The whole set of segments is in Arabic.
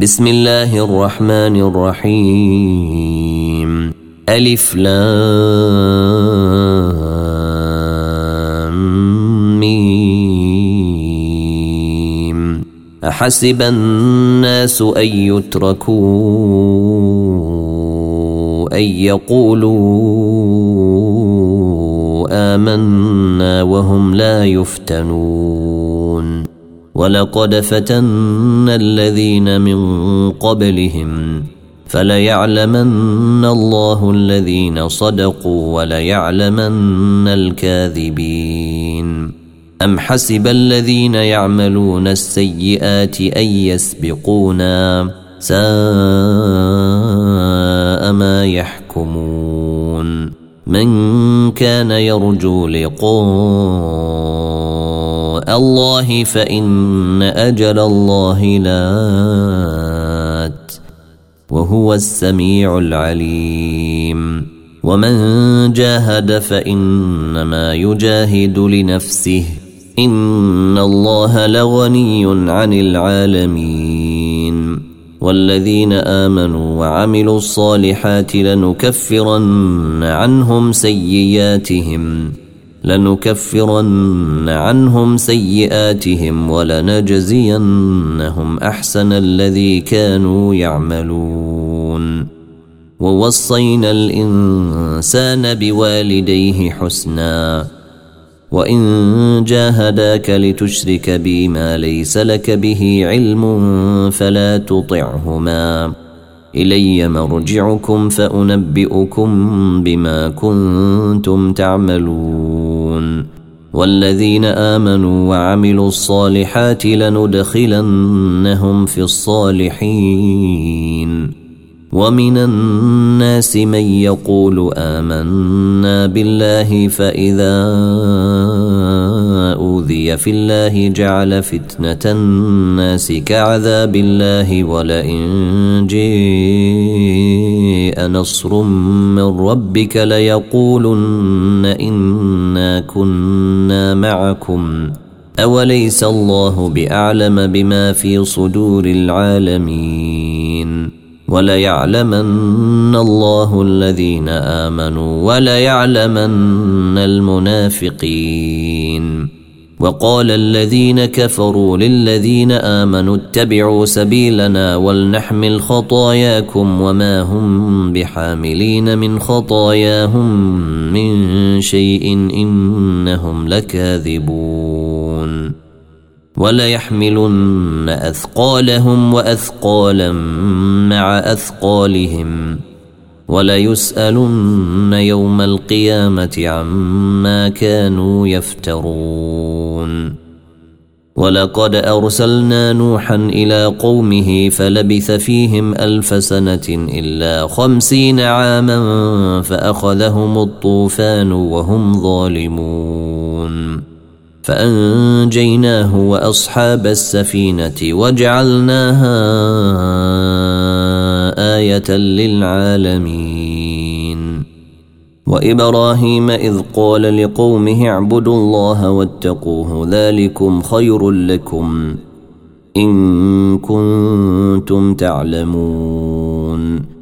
بسم الله الرحمن الرحيم. ألف لام ميم. أحسب الناس أن يتركوا أن يقولوا آمنا وهم لا يفتنون. ولقد فتنا الذين من قبلهم فليعلمن الله الذين صدقوا وليعلمن الكاذبين. أم حسب الذين يعملون السيئات أن يسبقونا ساء ما يحكمون. من كان يرجو لقاء الله فإن أجل الله لات وهو السميع العليم. ومن جاهد فإنما يجاهد لنفسه إن الله لغني عن العالمين. والذين آمنوا وعملوا الصالحات لنكفرن عنهم سيئاتهم ولنجزينهم أحسن الذي كانوا يعملون. ووصينا الإنسان بوالديه حسنا وإن جاهداك لتشرك بي ما ليس لك به علم فلا تطعهما إلي مرجعكم فأنبئكم بما كنتم تعملون. والذين آمنوا وعملوا الصالحات لندخلنهم في الصالحين. ومن الناس من يقول آمنا بالله فإذا أوذي في الله جعل فتنة الناس كعذاب الله ولئن جاء نصر من ربك ليقولن إنا كنا معكم أوليس الله بأعلم بما في صدور العالمين. وليعلمن الله الذين آمنوا وليعلمن المنافقين. وقال الذين كفروا للذين آمنوا اتبعوا سبيلنا ولنحمل خطاياكم وما هم بحاملين من خطاياهم من شيء إنهم لكاذبون. وليحملن أثقالهم وأثقالا مع أثقالهم وليسألن يوم القيامة عما كانوا يفترون. ولقد أرسلنا نوحا إلى قومه فلبث فيهم 1000 سنة إلا 50 عاما فأخذهم الطوفان وهم ظالمون. فأنجيناه وأصحاب السفينة وجعلناها آية للعالمين. وإبراهيم إذ قال لقومه اعبدوا الله واتقوه ذلكم خير لكم إن كنتم تعلمون.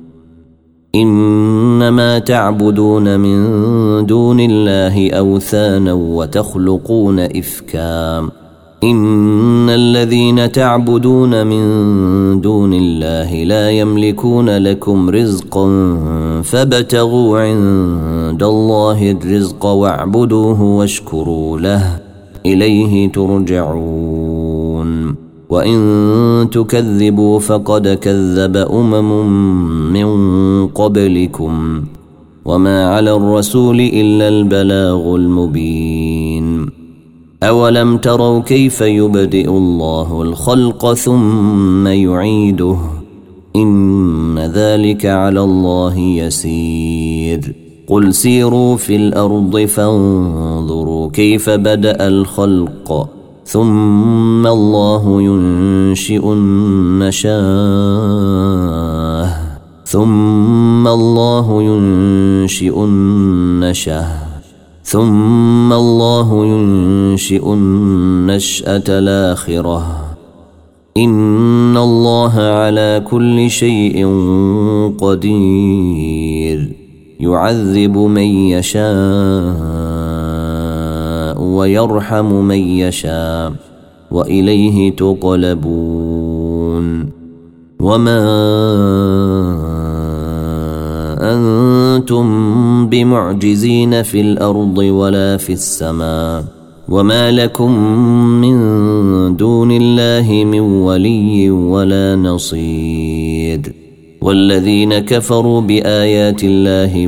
إنما تعبدون من دون الله أوثانا وتخلقون إفكا إن الذين تعبدون من دون الله لا يملكون لكم رزقا فابتغوا عند الله الرزق واعبدوه واشكروا له إليه ترجعون. وإن تكذبوا فقد كذب من قبلكم وما على الرسول إلا البلاغ المبين. أولم تروا كيف يبدئ الله الخلق ثم يعيده إن ذلك على الله يسير. قل سيروا في الأرض فانظروا كيف بدأ الخلق ثم الله ينشئ النشأة الآخرة إن الله على كل شيء قدير يعذب من يشاء ويرحم من يشاء وإليه تقلبون وما أنتم بمعجزين في الأرض ولا في السماء وما لكم من دون الله من ولي ولا نصير والذين كفروا بآيات الله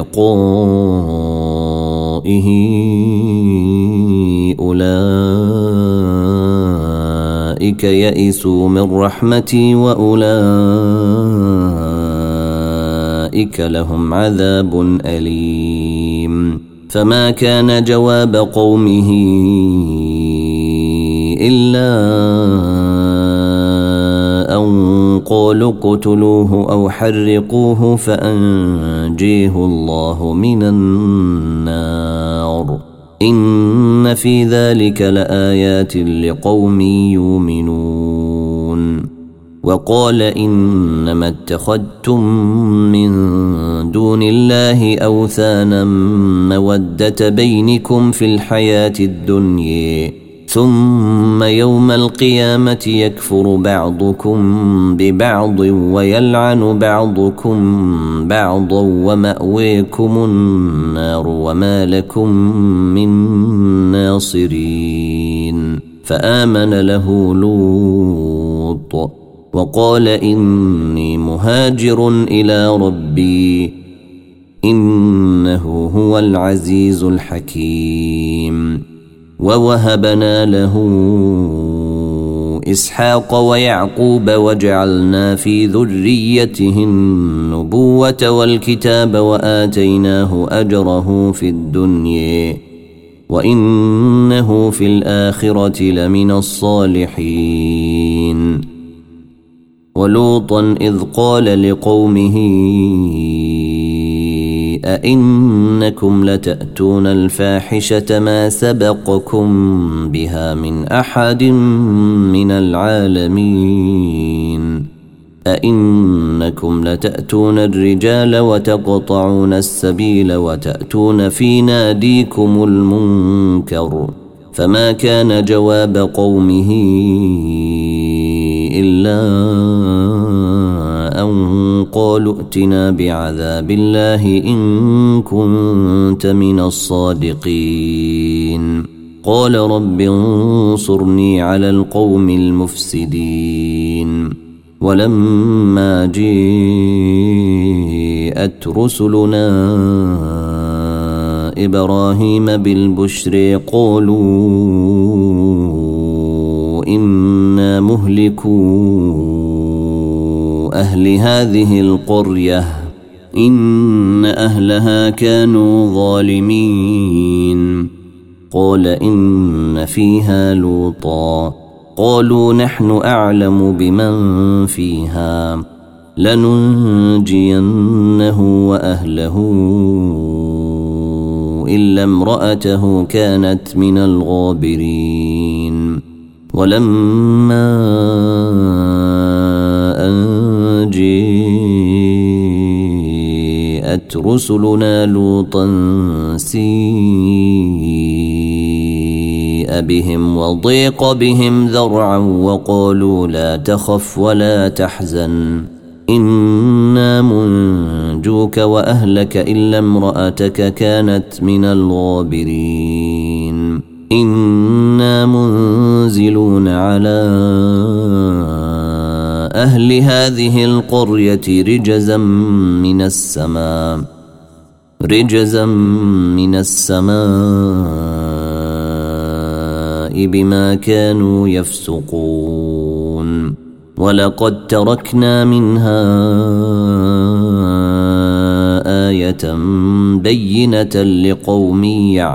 ولقائه أولئك يئسوا من رحمتي وأولئك لهم عذاب أليم فما كان جواب قومه إلا أن قالوا اقتلوه أو حرقوه فأنجيه الله من النار إن في ذلك لآيات لقوم يؤمنون وقال إنما اتخذتم من دون الله أوثانا مودة بينكم في الحياة الدنيا ثم يوم القيامة يكفر بعضكم ببعض ويلعن بعضكم بعضا ومأويكم النار وما لكم من ناصرين فآمن له لوط وقال إني مهاجر إلى ربي إنه هو العزيز الحكيم ووهبنا له إسحاق ويعقوب وجعلنا في ذريته النبوة والكتاب وآتيناه أجره في الدنيا وإنه في الآخرة لمن الصالحين ولوطا إذ قال لقومه أئنكم لتأتون الفاحشة ما سبقكم بها من أحد من العالمين أئنكم لتأتون الرجال وتقطعون السبيل وتأتون في ناديكم المنكر فما كان جواب قومه إلا أن قالوا ائتنا بعذاب الله إن كنت من الصادقين قال رب انصرني على القوم المفسدين ولما جاءت رسلنا إبراهيم بالبشر قالوا إنا مهلكو أهل هذه القرية إن أهلها كانوا ظالمين قال إن فيها لوطا قالوا نحن أعلم بمن فيها لننجينه وأهله إلا امرأته كانت من الغابرين ولما أن جاءت رسلنا لوطا سيء بهم وضيق بهم ذرعا وقالوا لا تخف ولا تحزن إنا منجوك وأهلك إلا امرأتك كانت من الغابرين إنا منزلون على أهل هذه القرية رجزا من السماء بما كانوا يفسقون ولقد تركنا منها آية بينة لقوم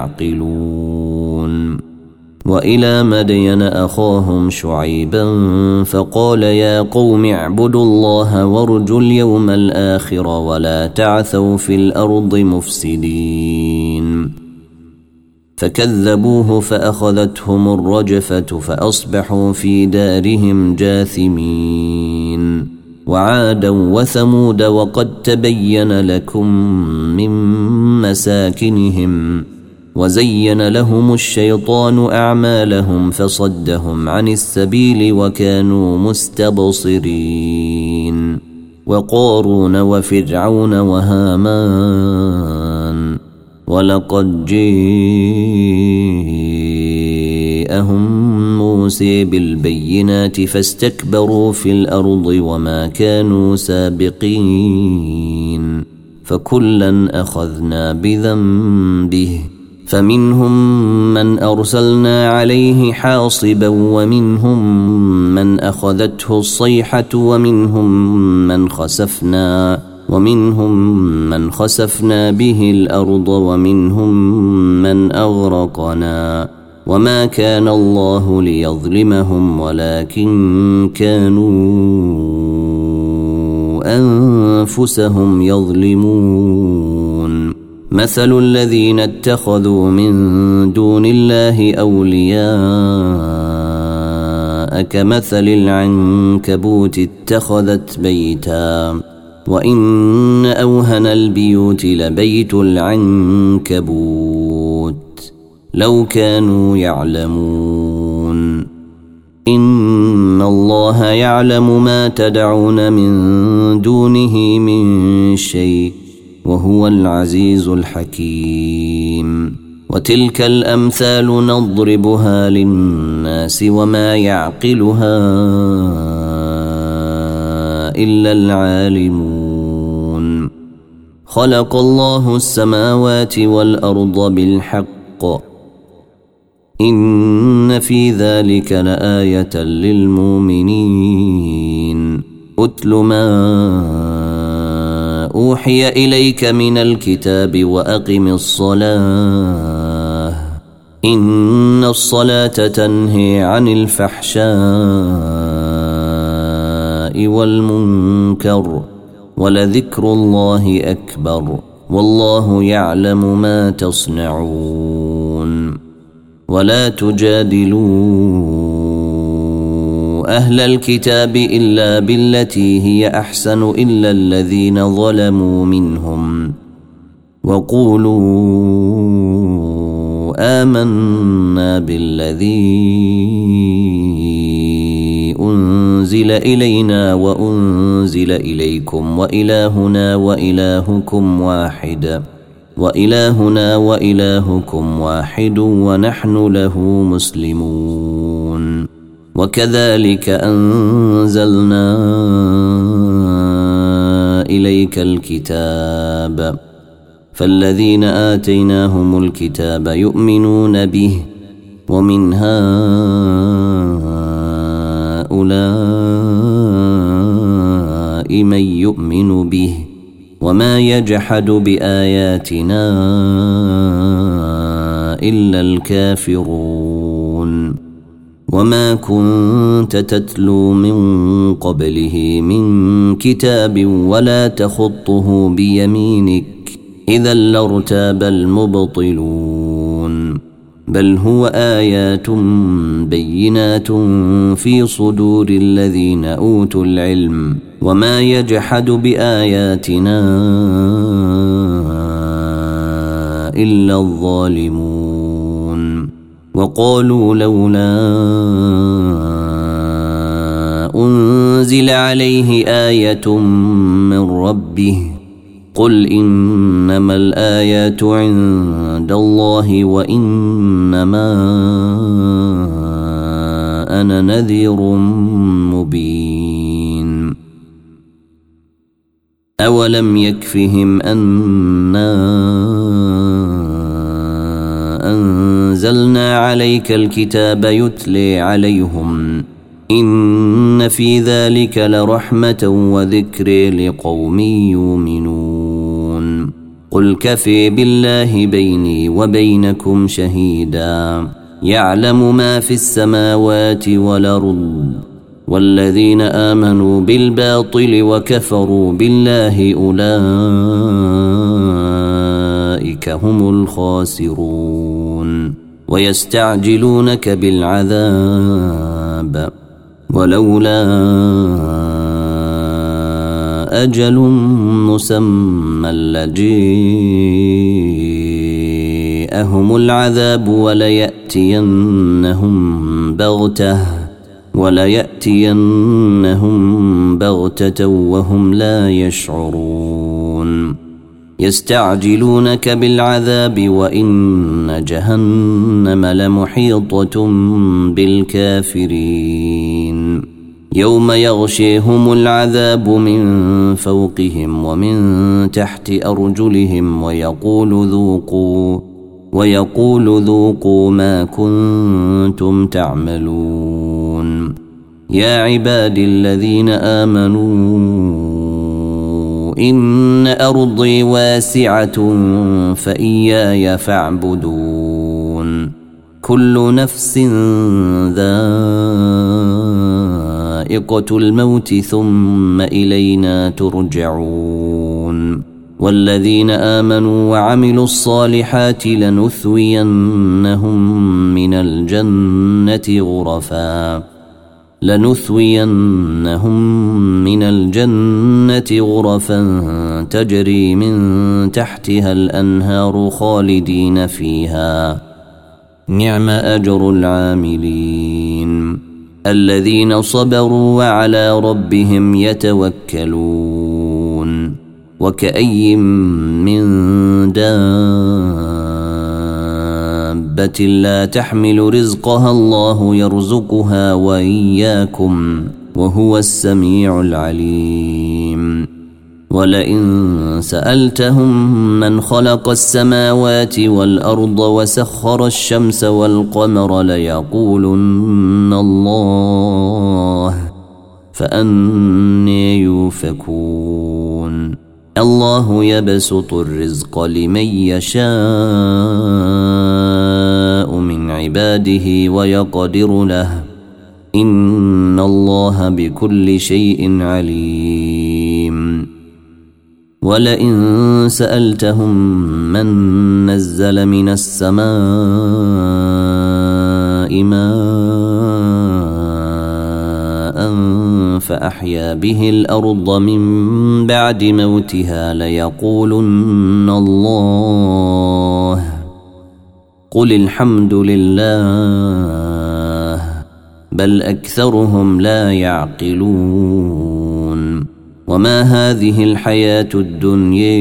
يعقلون وإلى مدين أخاهم شعيبا فقال يا قوم اعبدوا الله وارجوا اليوم الآخر ولا تعثوا في الأرض مفسدين فكذبوه فأخذتهم الرجفة فأصبحوا في دارهم جاثمين. وعادا وثمود وقد تبين لكم من مساكنهم وزين لهم الشيطان أعمالهم فصدهم عن السبيل وكانوا مستبصرين. وقارون وفرعون وهامان ولقد جاءهم موسى بالبينات فاستكبروا في الأرض وما كانوا سابقين. فكلا أخذنا بذنبه فمنهم من أرسلنا عليه حاصبا ومنهم من أخذته الصيحة ومنهم من خسفنا به الأرض ومنهم من أغرقنا. وما كان الله ليظلمهم ولكن كانوا أنفسهم يظلمون. مثل الذين اتخذوا من دون الله أولياء كمثل العنكبوت اتخذت بيتا وإن أوهن البيوت لبيت العنكبوت لو كانوا يعلمون. إن الله يعلم ما تدعون من دونه من شيء وهو العزيز الحكيم. وتلك الأمثال نضربها للناس وما يعقلها إلا العالمون. خلق الله السماوات والأرض بالحق إن في ذلك لآية للمؤمنين. أتل ما أوحي إليك من الكتاب وأقم الصلاة إن الصلاة تنهي عن الفحشاء والمنكر ولذكر الله أكبر والله يعلم ما تصنعون. ولا تجادلوا أهل الكتاب إلا بالتي هي أحسن إلا الذين ظلموا منهم وقولوا آمنا بالذي أنزل إلينا وأنزل إليكم وإلهنا وإلهكم واحد ونحن له مسلمون. وكذلك أنزلنا إليك الكتاب فالذين آتيناهم الكتاب يؤمنون به ومن هؤلاء من يؤمن به وما يجحد بآياتنا إلا الكافرون. وما كنت تتلو من قبله من كتاب ولا تخطه بيمينك إذا لارتاب المبطلون. بل هو آيات بينات في صدور الذين أوتوا العلم وما يجحد بآياتنا إلا الظالمون. وقالوا لولا أنزل عليه آية من ربه قل إنما الآيات عند الله وإنما أنا نذير مبين. أولم يكفهم أنا أنزلنا عليك الكتاب يتلي عليهم إن في ذلك لرحمة وذكر لقوم يؤمنون. قل كفي بالله بيني وبينكم شهيدا يعلم ما في السماوات والأرض والذين آمنوا بالباطل وكفروا بالله أولئك هم الخاسرون. ويستعجلونك بالعذاب ولولا أجل مسمى لجيءهم العذاب وليأتينهم بغتة وهم لا يشعرون يستعجلونك بالعذاب وإن جهنم لمحيطة بالكافرين يوم يغشيهم العذاب من فوقهم ومن تحت أرجلهم ويقول ذوقوا ما كنتم تعملون يا عبادي الذين آمنوا إن أرضي واسعة فإياي فاعبدون كل نفس ذائقة الموت ثم إلينا ترجعون والذين آمنوا وعملوا الصالحات لنثوينهم من الجنة غرفا تجري من تحتها الأنهار خالدين فيها نعم أجر العاملين الذين صبروا وعلى ربهم يتوكلون وكأي من دابة لا تحمل رزقها الله يرزقها وإياكم وهو السميع العليم ولئن سألتهم من خلق السماوات والأرض وسخر الشمس والقمر ليقولن الله فأني يؤفكون الله يبسط الرزق لمن يشاء من عباده ويقدر له إن الله بكل شيء عليم ولئن سألتهم من نزل من السماء ماء فأحيا به الأرض من بعد موتها ليقولن الله قل الحمد لله بل أكثرهم لا يعقلون وما هذه الحياة الدنيا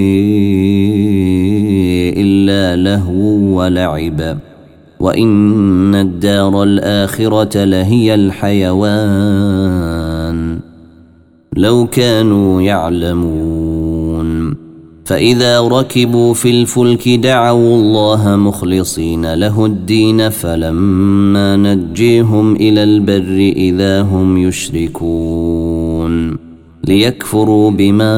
إلا لهو ولعب وإن الدار الآخرة لهي الحيوان لو كانوا يعلمون فإذا ركبوا في الفلك دعوا الله مخلصين له الدين فلما نجيهم إلى البر إذا هم يشركون ليكفروا بما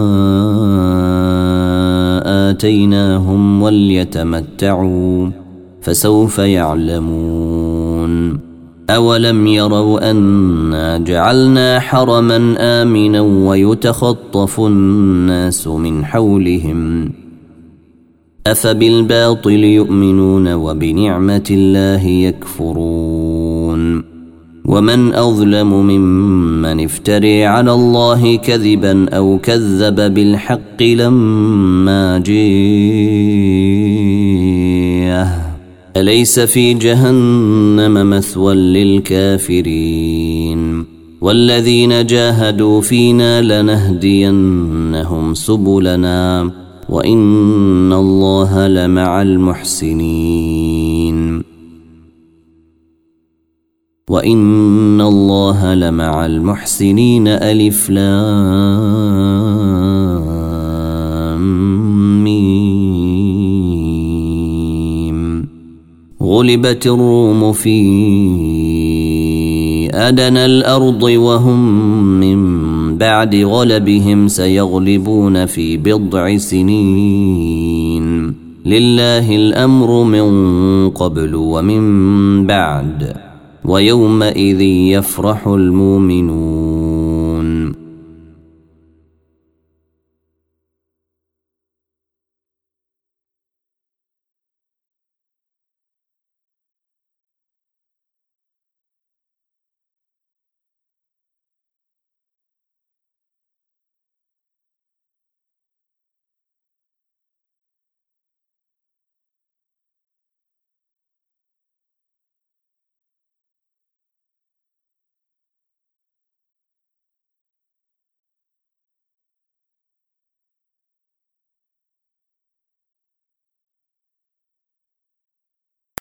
آتيناهم وليتمتعوا فسوف يعلمون أولم يروا أنا جعلنا حرما آمنا ويتخطف الناس من حولهم أفبالباطل يؤمنون وبنعمة الله يكفرون ومن أظلم ممن افتري على الله كذبا أو كذب بالحق لما جاءه أليس في جهنم مثوى للكافرين والذين جاهدوا فينا لنهدينهم سبلنا وإن الله لمع المحسنين ألف لام ميم غلبت الروم في أدنى الأرض وهم من بعد غلبهم سيغلبون في بضع سنين لله الأمر من قبل ومن بعد ويومئذ يفرح المؤمنون